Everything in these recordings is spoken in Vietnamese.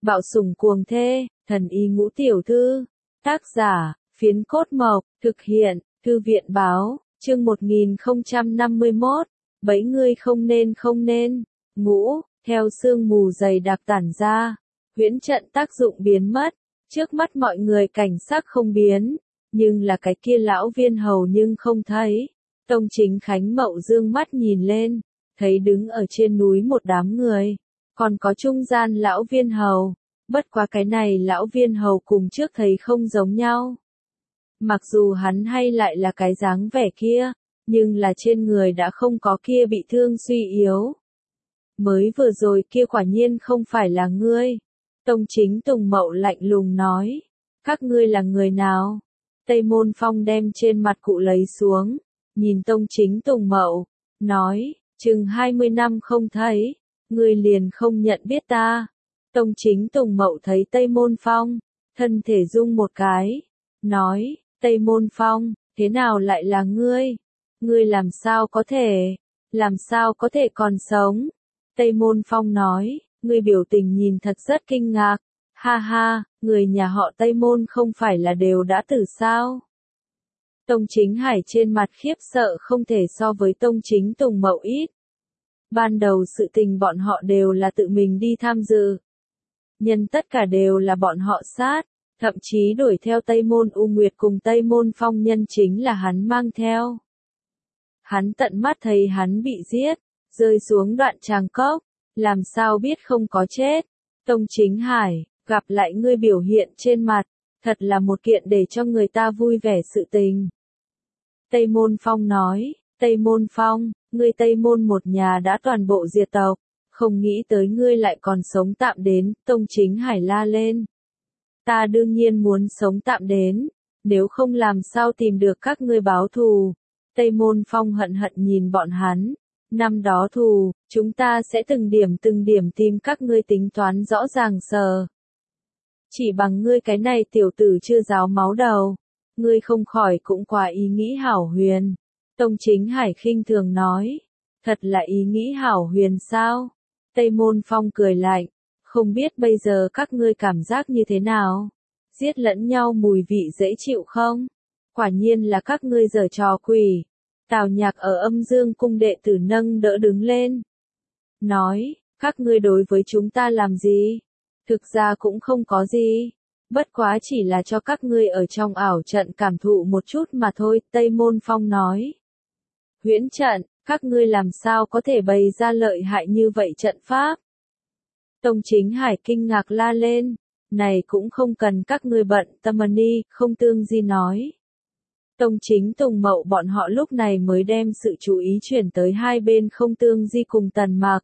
Bạo sủng cuồng thê, thần y ngũ tiểu thư. Tác giả, Phiến Cốt Mộc, thực hiện, Thư viện báo, chương 1051, bẫy ngươi không nên, ngũ, theo sương mù dày đặc tản ra, huyễn trận tác dụng biến mất, trước mắt mọi người cảnh sắc không biến, nhưng là cái kia lão viên hầu nhưng không thấy. Tông Chính Khánh Mậu dương mắt nhìn lên, thấy đứng ở trên núi một đám người, còn có trung gian lão viên hầu, bất quá cái này lão viên hầu cùng trước thấy không giống nhau. Mặc dù hắn hay lại là cái dáng vẻ kia, nhưng là trên người đã không có kia bị thương suy yếu. Mới vừa rồi kia quả nhiên không phải là ngươi. Tông Chính Tùng Mậu lạnh lùng nói, các ngươi là người nào? Tây Môn Phong đem trên mặt cụ lấy xuống, nhìn Tông Chính Tùng Mậu, nói, chừng 20 năm không thấy, ngươi liền không nhận biết ta. Tông Chính Tùng Mậu thấy Tây Môn Phong, thân thể rung một cái, nói, Tây Môn Phong, thế nào lại là ngươi? Ngươi làm sao có thể còn sống? Tây Môn Phong nói, ngươi biểu tình nhìn thật rất kinh ngạc, ha ha, người nhà họ Tây Môn không phải là đều đã tử sao? Tông Chính Hải trên mặt khiếp sợ không thể so với Tông Chính Tùng Mậu ít. Ban đầu sự tình bọn họ đều là tự mình đi tham dự. Nhân tất cả đều là bọn họ sát, thậm chí đuổi theo Tây Môn U Nguyệt cùng Tây Môn Phong nhân chính là hắn mang theo. Hắn tận mắt thấy hắn bị giết, rơi xuống đoạn tràng cốc, làm sao biết không có chết. Tông Chính Hải, gặp lại ngươi biểu hiện trên mặt, thật là một kiện để cho người ta vui vẻ sự tình. Tây Môn Phong nói, Tây Môn Phong, ngươi Tây Môn một nhà đã toàn bộ diệt tộc, không nghĩ tới ngươi lại còn sống tạm đến. Tông Chính Hải la lên. Ta đương nhiên muốn sống tạm đến, nếu không làm sao tìm được các ngươi báo thù. Tây Môn Phong hận hận nhìn bọn hắn, năm đó thù, chúng ta sẽ từng điểm tìm các ngươi tính toán rõ ràng sờ. Chỉ bằng ngươi cái này tiểu tử chưa ráo máu đầu, ngươi không khỏi cũng quá ý nghĩ hảo huyền. Tông Chính Hải khinh thường nói, thật là ý nghĩ hảo huyền sao? Tây Môn Phong cười lạnh, không biết bây giờ các ngươi cảm giác như thế nào? Giết lẫn nhau mùi vị dễ chịu không? Quả nhiên là các ngươi giở trò quỷ. Tào Nhạc ở Âm Dương cung đệ tử nâng đỡ đứng lên. Nói, các ngươi đối với chúng ta làm gì? Thực ra cũng không có gì. Bất quá chỉ là cho các ngươi ở trong ảo trận cảm thụ một chút mà thôi. Tây Môn Phong nói. Huyễn trận, các ngươi làm sao có thể bày ra lợi hại như vậy trận pháp? Tông Chính Hải kinh ngạc la lên. Này cũng không cần các ngươi bận tâm đi, không tương di nói. Tông Chính Tùng Mậu bọn họ lúc này mới đem sự chú ý chuyển tới hai bên Không Tương Di cùng Tần Mặc.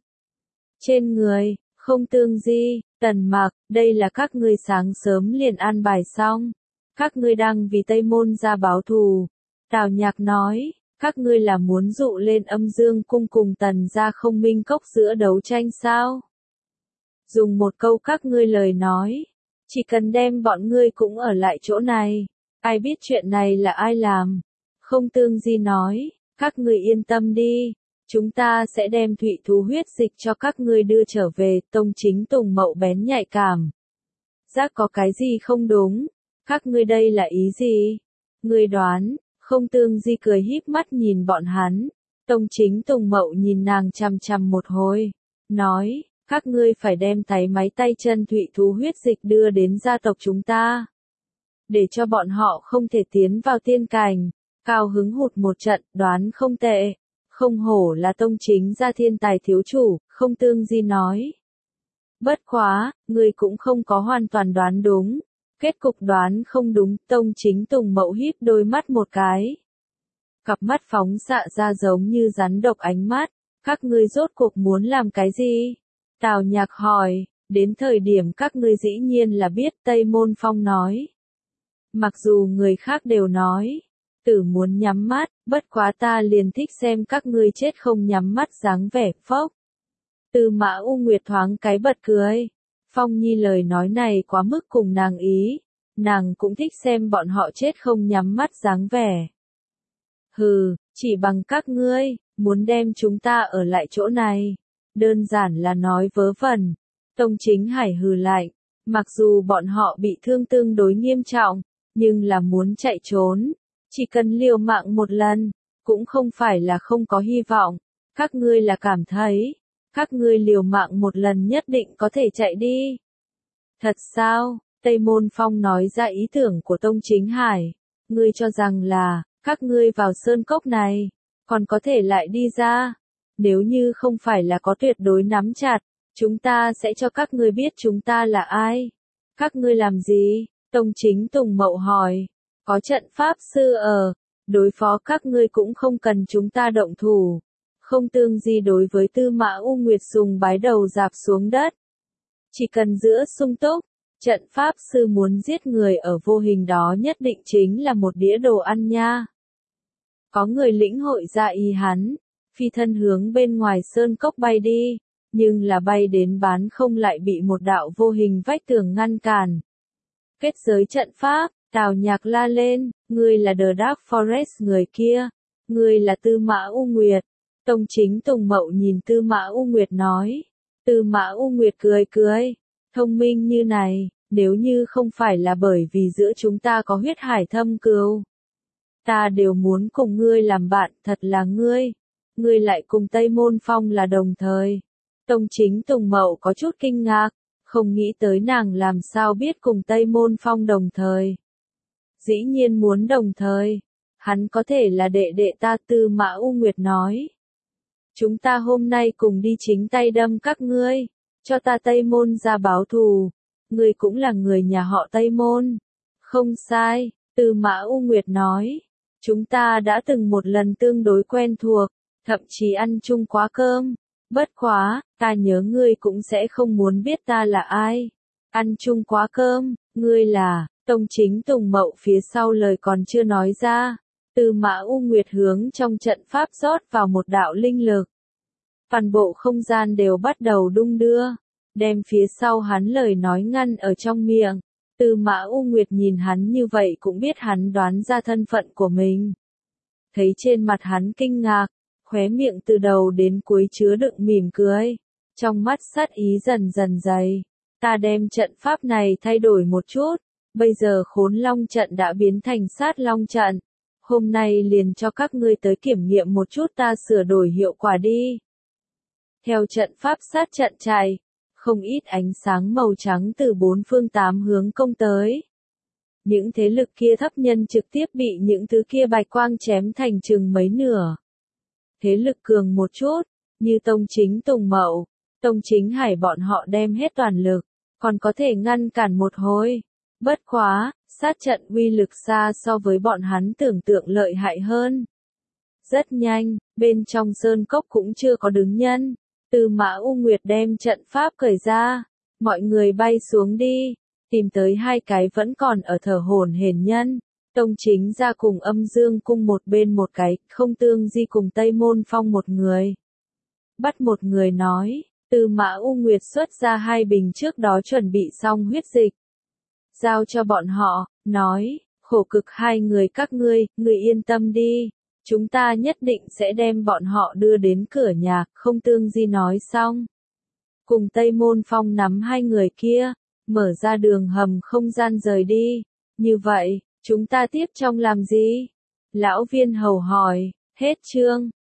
Trên người, Không Tương Di, Tần Mặc, đây là các ngươi sáng sớm liền an bài xong. Các ngươi đang vì Tây Môn ra báo thù. Tào Nhạc nói, các ngươi là muốn dụ lên Âm Dương cung cùng Tần ra Không Minh cốc giữa đấu tranh sao? Dùng một câu các ngươi lời nói, chỉ cần đem bọn ngươi cũng ở lại chỗ này. Ai biết chuyện này là ai làm? Không Tương Di nói, các ngươi yên tâm đi, chúng ta sẽ đem thủy thú huyết dịch cho các ngươi đưa trở về. Tông Chính Tùng Mậu bén nhạy cảm. Giác có cái gì không đúng? Các ngươi đây là ý gì? Ngươi đoán? Không Tương Di cười híp mắt nhìn bọn hắn. Tông Chính Tùng Mậu nhìn nàng chằm chằm một hồi, nói, các ngươi phải đem táy máy tay chân thủy thú huyết dịch đưa đến gia tộc chúng ta. Để cho bọn họ không thể tiến vào tiên cảnh. Cao hứng hụt một trận, đoán không tệ. Không hổ là Tông Chính gia thiên tài thiếu chủ, Không Tương Di nói. Bất quá, ngươi cũng không có hoàn toàn đoán đúng. Kết cục đoán không đúng. Tông Chính Tùng Mậu híp đôi mắt một cái. Cặp mắt phóng xạ ra giống như rắn độc ánh mắt. Các ngươi rốt cuộc muốn làm cái gì? Tào Nhạc hỏi, đến thời điểm các ngươi dĩ nhiên là biết. Tây Môn Phong nói. Mặc dù người khác đều nói, tử muốn nhắm mắt, bất quá ta liền thích xem các ngươi chết không nhắm mắt dáng vẻ phốc. Tư Mã U Nguyệt thoáng cái bật cười. Phong Nhi lời nói này quá mức cùng nàng ý, nàng cũng thích xem bọn họ chết không nhắm mắt dáng vẻ. Hừ, chỉ bằng các ngươi, muốn đem chúng ta ở lại chỗ này. Đơn giản là nói vớ vẩn. Tông Chính Hải hừ lạnh, Mặc dù bọn họ bị thương tương đối nghiêm trọng, nhưng là muốn chạy trốn, chỉ cần liều mạng một lần, cũng không phải là không có hy vọng. Các ngươi là cảm thấy, các ngươi liều mạng một lần nhất định có thể chạy đi. Thật sao? Tây Môn Phong nói ra ý tưởng của Tông Chính Hải. Ngươi cho rằng là, các ngươi vào sơn cốc này, còn có thể lại đi ra. Nếu như không phải là có tuyệt đối nắm chặt, chúng ta sẽ cho các ngươi biết chúng ta là ai. Các ngươi làm gì? Tông Chính Tùng Mậu hỏi. Có trận pháp sư ở, đối phó các ngươi cũng không cần chúng ta động thủ. Không tương gì đối với Tư Mã U Nguyệt dùng bái đầu dạp xuống đất. Chỉ cần giữa sung túc, trận pháp sư muốn giết người ở vô hình đó nhất định chính là một đĩa đồ ăn nha. Có người lĩnh hội ra ý hắn, phi thân hướng bên ngoài sơn cốc bay đi, nhưng là bay đến bán không lại bị một đạo vô hình vách tường ngăn cản. Kết giới trận pháp, Tào Nhạc la lên, ngươi là The Dark Forest người kia, ngươi là Tư Mã U Nguyệt. Tông Chính Tùng Mậu nhìn Tư Mã U Nguyệt nói. Tư Mã U Nguyệt cười cười, thông minh như này, nếu như không phải là bởi vì giữa chúng ta có huyết hải thâm cừu, ta đều muốn cùng ngươi làm bạn, thật là ngươi lại cùng Tây Môn Phong là đồng thời. Tông Chính Tùng Mậu có chút kinh ngạc, không nghĩ tới nàng làm sao biết cùng Tây Môn Phong đồng thời. Dĩ nhiên muốn đồng thời, hắn có thể là đệ đệ ta. Tư Mã U Nguyệt nói. Chúng ta hôm nay cùng đi chính tay đâm các ngươi, cho ta Tây Môn ra báo thù. Ngươi cũng là người nhà họ Tây Môn. Không sai, Tư Mã U Nguyệt nói. Chúng ta đã từng một lần tương đối quen thuộc, thậm chí ăn chung quá cơm. Bất quá, ta nhớ ngươi cũng sẽ không muốn biết ta là ai. Ăn chung quá cơm, ngươi là, Tông Chính Tùng Mậu phía sau lời còn chưa nói ra. Tư Mã U Nguyệt hướng trong trận pháp rót vào một đạo linh lực. Toàn bộ không gian đều bắt đầu đung đưa, đem phía sau hắn lời nói ngăn ở trong miệng. Tư Mã U Nguyệt nhìn hắn như vậy cũng biết hắn đoán ra thân phận của mình. Thấy trên mặt hắn kinh ngạc, khóe miệng từ đầu đến cuối chứa đựng mỉm cười. Trong mắt sát ý dần dần dày. Ta đem trận pháp này thay đổi một chút. Bây giờ Khốn Long trận đã biến thành Sát Long trận. Hôm nay liền cho các ngươi tới kiểm nghiệm một chút ta sửa đổi hiệu quả đi. Theo trận pháp sát trận chạy, không ít ánh sáng màu trắng từ bốn phương tám hướng công tới. Những thế lực kia thấp nhân trực tiếp bị những thứ kia bạch quang chém thành chừng mấy nửa. Thế lực cường một chút, như Tông Chính Tùng Mậu, Tông Chính Hải bọn họ đem hết toàn lực, còn có thể ngăn cản một hồi. Bất quá, sát trận uy lực xa so với bọn hắn tưởng tượng lợi hại hơn. Rất nhanh, bên trong sơn cốc cũng chưa có đứng nhân. Tư Mã U Nguyệt đem trận pháp cởi ra. Mọi người bay xuống đi, tìm tới hai cái vẫn còn ở thở hổn hển nhân. Tông Chính ra cùng Âm Dương cung một bên một cái, Không Tương Di cùng Tây Môn Phong một người. Bắt một người nói, Tư Mã U Nguyệt xuất ra hai bình trước đó chuẩn bị xong huyết dịch. Giao cho bọn họ, nói, khổ cực hai người các ngươi yên tâm đi. Chúng ta nhất định sẽ đem bọn họ đưa đến cửa nhà. Không Tương Di nói xong. Cùng Tây Môn Phong nắm hai người kia, mở ra đường hầm không gian rời đi. Như vậy, chúng ta tiếp trong làm gì? Lão Viên Hầu hỏi, hết chương.